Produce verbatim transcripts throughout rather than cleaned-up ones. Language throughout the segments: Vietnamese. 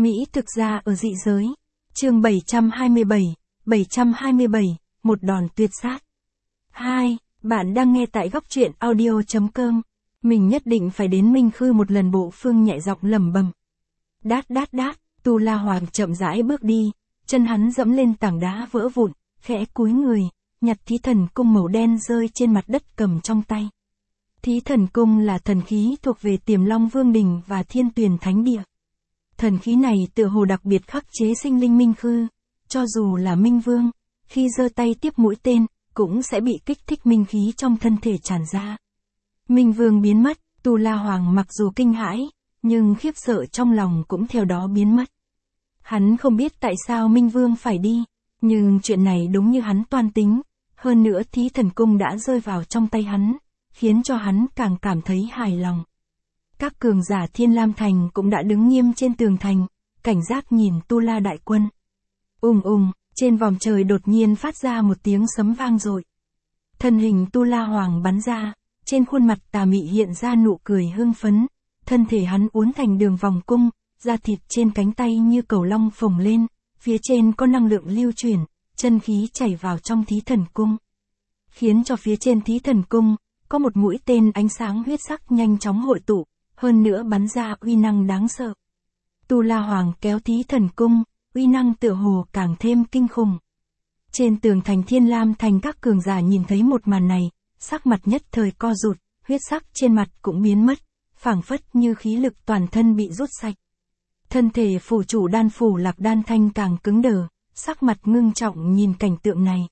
Mỹ thực ra ở dị giới. Chương bảy trăm hai mươi bảy, bảy trăm hai mươi bảy, một đòn tuyệt sát. hai. Bạn đang nghe tại góc truyện audio chấm com. Mình nhất định phải đến Minh Khư một lần. Bộ Phương nhẹ giọng lẩm bẩm. Đát đát đát, Tu La Hoàng chậm rãi bước đi, chân hắn dẫm lên tảng đá vỡ vụn, khẽ cúi người, nhặt thí thần cung màu đen rơi trên mặt đất cầm trong tay. Thí thần cung là thần khí thuộc về Tiềm Long Vương Đình và Thiên Tuyền Thánh Địa. Thần khí này tựa hồ đặc biệt khắc chế sinh linh Minh Khư, cho dù là Minh Vương, khi giơ tay tiếp mũi tên, cũng sẽ bị kích thích minh khí trong thân thể tràn ra. Minh Vương biến mất, Tu La Hoàng mặc dù kinh hãi, nhưng khiếp sợ trong lòng cũng theo đó biến mất. Hắn không biết tại sao Minh Vương phải đi, nhưng chuyện này đúng như hắn toan tính, hơn nữa thí thần cung đã rơi vào trong tay hắn, khiến cho hắn càng cảm thấy hài lòng. Các cường giả Thiên Lam Thành cũng đã đứng nghiêm trên tường thành, cảnh giác nhìn Tu La đại quân. Ùng ùng, trên vòm trời đột nhiên phát ra một tiếng sấm vang dội. Thân hình Tu La Hoàng bắn ra, trên khuôn mặt tà mị hiện ra nụ cười hưng phấn, thân thể hắn uốn thành đường vòng cung, da thịt trên cánh tay như cầu long phồng lên, phía trên có năng lượng lưu chuyển, chân khí chảy vào trong thí thần cung. Khiến cho phía trên thí thần cung, có một mũi tên ánh sáng huyết sắc nhanh chóng hội tụ, hơn nữa bắn ra uy năng đáng sợ. Tu La Hoàng kéo thí thần cung, uy năng tựa hồ càng thêm kinh khủng. Trên tường thành Thiên Lam Thành các cường giả nhìn thấy một màn này, sắc mặt nhất thời co rụt, huyết sắc trên mặt cũng biến mất, phảng phất như khí lực toàn thân bị rút sạch. Thân thể phủ chủ Đan Phủ Lạc Đan Thanh càng cứng đờ, sắc mặt ngưng trọng nhìn cảnh tượng này.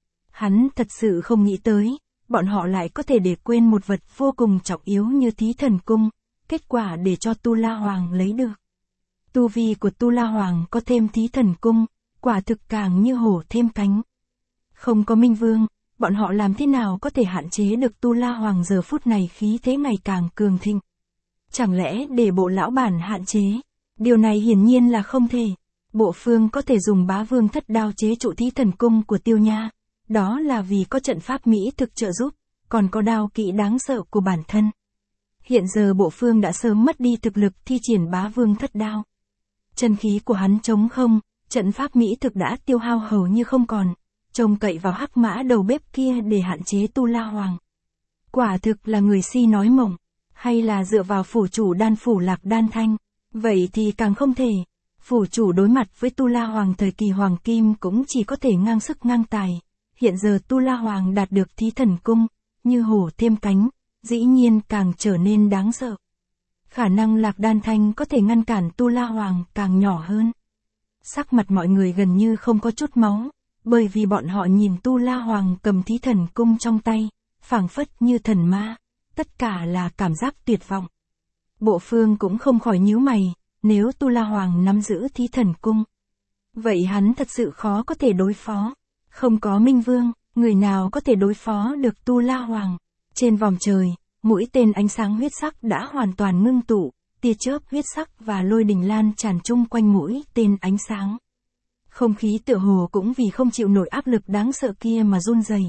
Hắn thật sự không nghĩ tới, bọn họ lại có thể để quên một vật vô cùng trọng yếu như thí thần cung, kết quả để cho Tu La Hoàng lấy được. Tu vi của Tu La Hoàng có thêm thí thần cung, quả thực càng như hổ thêm cánh. Không có Minh Vương, bọn họ làm thế nào có thể hạn chế được Tu La Hoàng giờ phút này khí thế ngày càng cường thịnh? Chẳng lẽ để bộ lão bản hạn chế? Điều này hiển nhiên là không thể. Bộ Phương có thể dùng Bá Vương Thất Đao chế trụ thí thần cung của Tiêu Nha, đó là vì có trận pháp Mỹ thực trợ giúp, còn có đao kỹ đáng sợ của bản thân. Hiện giờ Bộ Phương đã sớm mất đi thực lực thi triển Bá Vương Thất Đao. Chân khí của hắn trống không, trận pháp Mỹ thực đã tiêu hao hầu như không còn, trông cậy vào hắc mã đầu bếp kia để hạn chế Tu La Hoàng. Quả thực là người si nói mộng, hay là dựa vào phủ chủ Đan Phủ Lạc Đan Thanh, vậy thì càng không thể. Phủ chủ đối mặt với Tu La Hoàng thời kỳ Hoàng Kim cũng chỉ có thể ngang sức ngang tài, hiện giờ Tu La Hoàng đạt được thí thần cung, như hổ thêm cánh, dĩ nhiên càng trở nên đáng sợ. Khả năng Lạc Đan Thanh có thể ngăn cản Tu La Hoàng càng nhỏ hơn. Sắc mặt mọi người gần như không có chút máu, bởi vì bọn họ nhìn Tu La Hoàng cầm thí thần cung trong tay, phảng phất như thần ma, tất cả là cảm giác tuyệt vọng. Bộ Phương cũng không khỏi nhíu mày, nếu Tu La Hoàng nắm giữ thí thần cung, vậy hắn thật sự khó có thể đối phó. Không có Minh Vương, người nào có thể đối phó được Tu La Hoàng? Trên vòm trời, mũi tên ánh sáng huyết sắc đã hoàn toàn ngưng tụ, tia chớp huyết sắc và lôi đình lan tràn chung quanh mũi tên ánh sáng. Không khí tựa hồ cũng vì không chịu nổi áp lực đáng sợ kia mà run rẩy.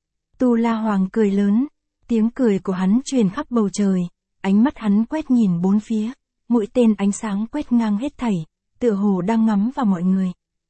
Tu La Hoàng cười lớn, tiếng cười của hắn truyền khắp bầu trời, ánh mắt hắn quét nhìn bốn phía, mũi tên ánh sáng quét ngang hết thảy, tựa hồ đang ngắm vào mọi người.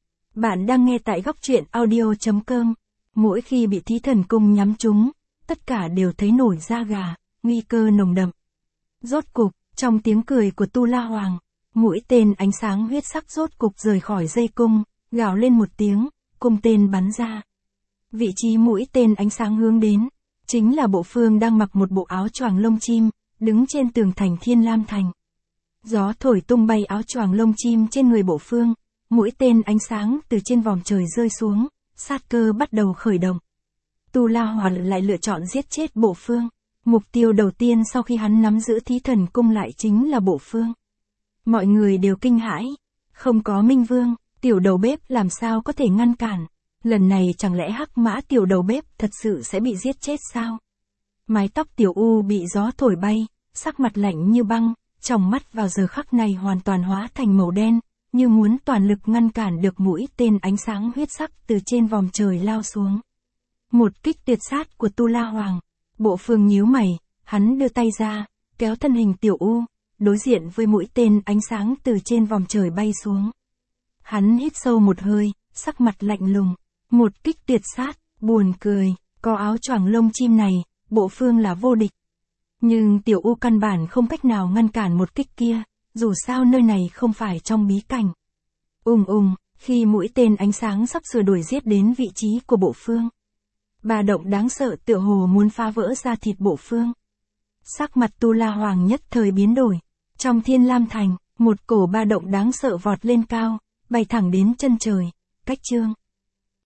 Bạn đang nghe tại góc truyện audio chấm com. Mỗi khi bị thí thần cung nhắm trúng, tất cả đều thấy nổi da gà, nguy cơ nồng đậm. Rốt cục, trong tiếng cười của Tu La Hoàng, mũi tên ánh sáng huyết sắc rốt cục rời khỏi dây cung, gào lên một tiếng, cung tên bắn ra. Vị trí mũi tên ánh sáng hướng đến, chính là Bộ Phương đang mặc một bộ áo choàng lông chim, đứng trên tường thành Thiên Lam Thành. Gió thổi tung bay áo choàng lông chim trên người Bộ Phương, mũi tên ánh sáng từ trên vòm trời rơi xuống, sát cơ bắt đầu khởi động. Tu La Hoàng lại lựa chọn giết chết Bộ Phương. Mục tiêu đầu tiên sau khi hắn nắm giữ thí thần cung lại chính là Bộ Phương. Mọi người đều kinh hãi, không có Minh Vương, tiểu đầu bếp làm sao có thể ngăn cản? Lần này chẳng lẽ hắc mã tiểu đầu bếp thật sự sẽ bị giết chết sao? Mái tóc Tiểu U bị gió thổi bay, sắc mặt lạnh như băng, trong mắt vào giờ khắc này hoàn toàn hóa thành màu đen, như muốn toàn lực ngăn cản được mũi tên ánh sáng huyết sắc từ trên vòm trời lao xuống. Một kích tuyệt sát của Tu La Hoàng. Bộ Phương nhíu mày, hắn đưa tay ra, kéo thân hình Tiểu U, đối diện với mũi tên ánh sáng từ trên vòm trời bay xuống. Hắn hít sâu một hơi, sắc mặt lạnh lùng. Một kích tuyệt sát, buồn cười, có áo choàng lông chim này, Bộ Phương là vô địch. Nhưng Tiểu U căn bản không cách nào ngăn cản một kích kia, dù sao nơi này không phải trong bí cảnh. Ùng ùng, khi mũi tên ánh sáng sắp sửa đuổi giết đến vị trí của Bộ Phương. Ba động đáng sợ tựa hồ muốn phá vỡ ra thịt Bộ Phương. Sắc mặt Tu La Hoàng nhất thời biến đổi. Trong Thiên Lam Thành, một cổ ba động đáng sợ vọt lên cao, bay thẳng đến chân trời. Cách Chương